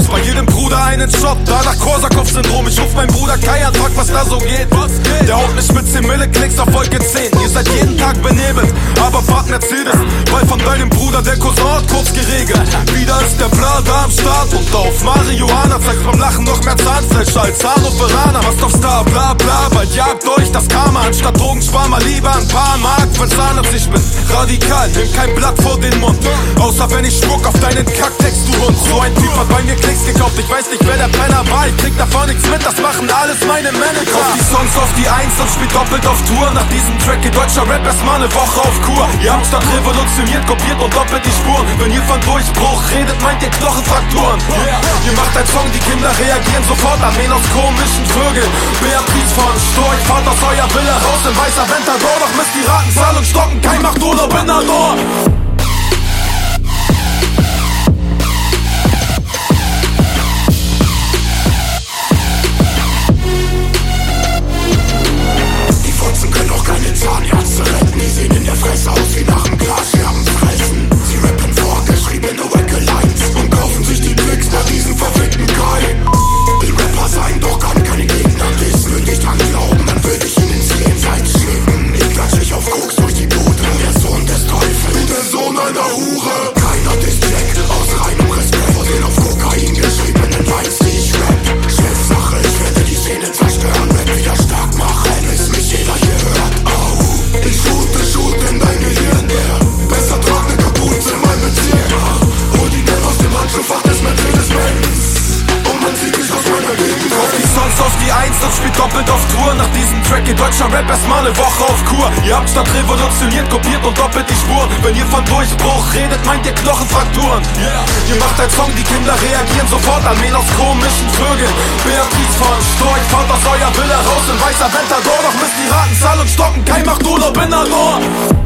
Boss, bei jedem Bruder einen Shot, danach Korsakow-Syndrom. Ich ruf meinen Bruder Kai an, frag, was da so geht. Der haut mich mit 10 Mille, Klicks auf Folge 10. Ihr seid jeden Tag benebelt, aber fahrt Mercedes, weil von deinem Bruder der Cousin hat kurz geregelt. Wieder ist der Bla da am Start und auf Marihuana zeigt beim Lachen noch mehr Zahnfleisch als Hannoveraner. Was auf Star, bla bla, bald jagt euch das Karma. Anstatt Drogen spar mal lieber ein paar Mark für Zahnarzt. Ich bin radikal, nimm kein Blatt vor den Mund, außer wenn ich spuck auf deinen Kacktext, du Hund. So ein Typ hat bei mir Klicks gekauft, ich weiß nicht, wer der Penner war. Ich krieg davon nichts mit, das machen alles meine Manager. Kauf die Songs auf die 1 und spielt doppelt auf Tour. Nach diesem Track geht deutscher Rap erstmal eine Woche auf Kur. Ihr habt statt revolutioniert, kopiert und doppelt die Spuren. Wenn ihr von Durchbruch redet, meint ihr Knochenfrakturen. Ihr macht einen Song, die Kinder reagieren sofort. Armeen aus komischen Vögeln, Beatrice von Storch, fahrt aus euer Villa raus in weißer Ventador. Doch misst die Ratenzahl und stocken, kein macht oder Benador. Zahnärzte retten, die sehen in der Fresse aus wie nach dem Glasscherben fressen. Sie rappen vorgeschriebene wacke Lines und kaufen sich die Klicks nach diesem verfickten Kai. Will Rapper sein, doch kann keine Gegner dissen. Würde ich dran glauben, dann würde ich ihn ins Jenseits schicken. Ich klatsch dich auf Koks durch die Bude, der Sohn des Teufels, der Sohn einer Hure. Keiner disst Jack, aus reinem Respekt vor den auf Kokain geschriebenen Lines, die ich rap. Chefsache, ich werde die Szene zerstören, Rap wieder stark machen, bis mich jeder hier hört. Ich shoot in dein Gehirn, yeah. Besser trag ne Kapuze in mein Bezirk. Hol die Geld aus dem Handschuhfach des Mercedes-Benz und man zieht mich aus meiner Gegend. Kauf die Songs auf die 1 und spielt doppelt auf Tour. Nach diesem Track geht deutscher Rap erstmal eine Woche auf Kur. Ihr habt statt revolutioniert, kopiert und doppelt die Spuren. Wenn ihr von Durchbruch redet, meint ihr Knochenfrakturen. Ihr macht einen Song, die Kinder reagieren sofort. Armeen aus komischen Vögeln, Beatrice von Storch, fahrt aus euer Villa raus in weißer Ventador. Doch misst die Ratenzahl und stocken, kein macht oder Benador.